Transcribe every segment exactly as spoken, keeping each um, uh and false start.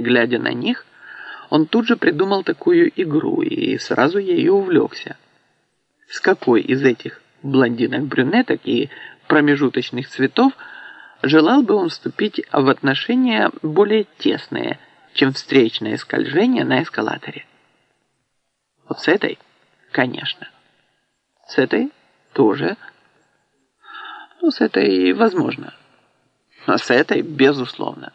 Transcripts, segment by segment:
Глядя на них, он тут же придумал такую игру и сразу ею увлекся. С какой из этих блондинок-брюнеток и промежуточных цветов желал бы он вступить в отношения более тесные, чем встречное скольжение на эскалаторе? Вот с этой, конечно. С этой тоже. Ну, с этой возможно. А с этой, безусловно.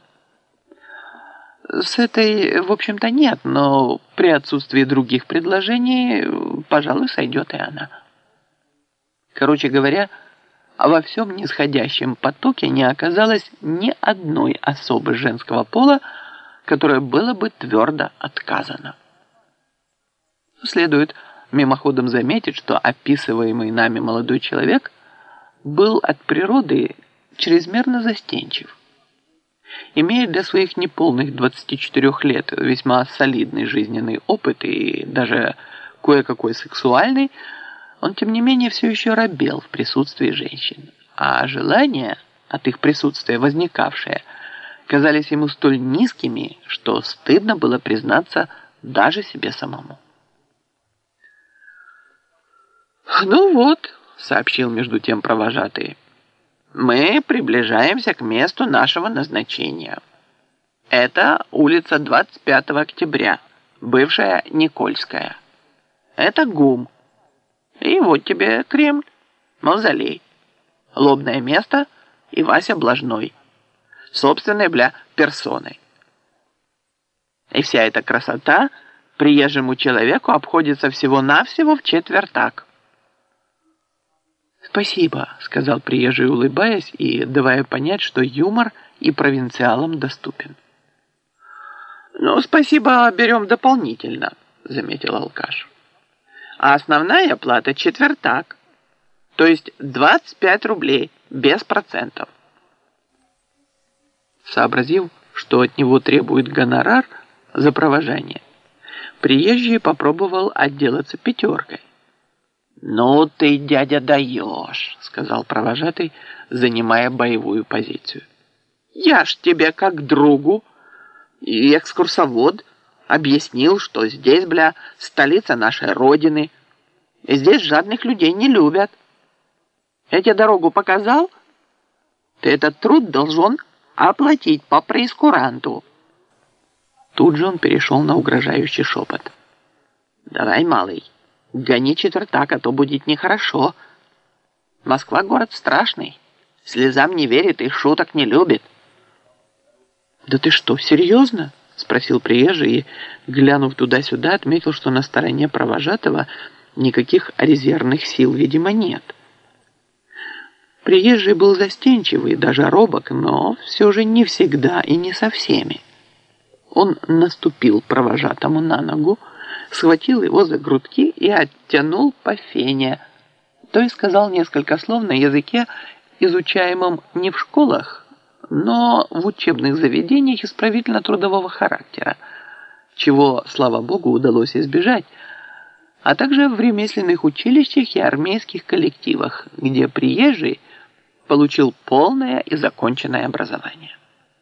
С этой, в общем-то, нет, но при отсутствии других предложений, пожалуй, сойдет и она. Короче говоря, во всем нисходящем потоке не оказалось ни одной особы женского пола, которой было бы твердо отказано. Следует мимоходом заметить, что описываемый нами молодой человек был от природы чрезмерно застенчив. Имея для своих неполных двадцати четырёх лет весьма солидный жизненный опыт и даже кое-какой сексуальный, он, тем не менее, все еще робел в присутствии женщин, а желания от их присутствия возникавшие казались ему столь низкими, что стыдно было признаться даже себе самому. «Ну вот», — сообщил между тем провожатый, — «мы приближаемся к месту нашего назначения. Это улица двадцать пятого октября, бывшая Никольская. Это ГУМ. И вот тебе Кремль, мавзолей, лобное место и Вася Блажной, собственной, бля, персоной. И вся эта красота приезжему человеку обходится всего-навсего в четвертак». «Спасибо», — сказал приезжий, улыбаясь и давая понять, что юмор и провинциалам доступен. «Ну, спасибо берем дополнительно», — заметил алкаш. «А основная плата четвертак, то есть двадцать пять рублей без процентов». Сообразив, что от него требует гонорар за провожание, приезжий попробовал отделаться пятеркой. «Ну ты, дядя, даешь», — сказал провожатый, занимая боевую позицию. «Я ж тебе как другу и экскурсовод объяснил, что здесь, бля, столица нашей родины, и здесь жадных людей не любят. Я тебе дорогу показал? Ты этот труд должен оплатить по преискуранту». Тут же он перешел на угрожающий шепот. «Давай, малый, гони четвертак, а то будет нехорошо. Москва город страшный, слезам не верит и шуток не любит». «Да ты что, серьезно?» — спросил приезжий и, глянув туда-сюда, отметил, что на стороне провожатого никаких резервных сил, видимо, нет. Приезжий был застенчивый, даже робок, но все же не всегда и не со всеми. Он наступил провожатому на ногу, схватил его за грудки и оттянул по фене, то есть сказал несколько слов на языке, изучаемом не в школах, но в учебных заведениях исправительно-трудового характера, чего, слава богу, удалось избежать, а также в ремесленных училищах и армейских коллективах, где приезжий получил полное и законченное образование.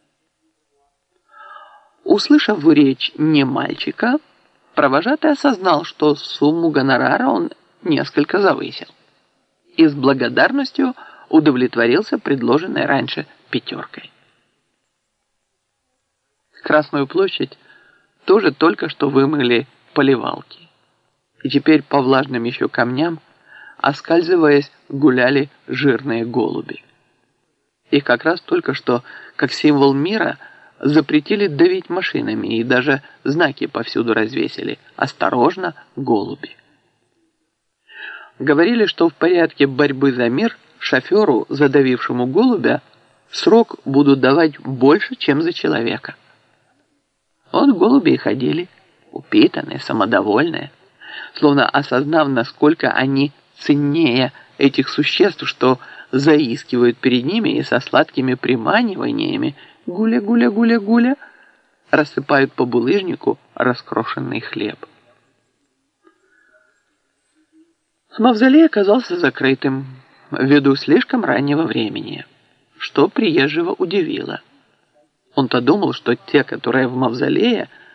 Услышав речь не мальчика, провожатый осознал, что сумму гонорара он несколько завысил, и с благодарностью удовлетворился предложенной раньше пятеркой. Красную площадь тоже только что вымыли поливалки, и теперь по влажным еще камням, оскальзываясь, гуляли жирные голуби. Их как раз только что, как символ мира, запретили давить машинами и даже знаки повсюду развесили: «Осторожно, голуби». Говорили, что в порядке борьбы за мир шоферу, задавившему голубя, срок будут давать больше, чем за человека. Вот голуби и ходили, упитанные, самодовольные, словно осознав, насколько они ценнее этих существ, что заискивают перед ними и со сладкими приманиваниями гуля-гуля-гуля-гуля рассыпают по булыжнику раскрошенный хлеб. Мавзолей оказался закрытым ввиду слишком раннего времени, что приезжего удивило. Он-то думал, что те, которые в мавзолее,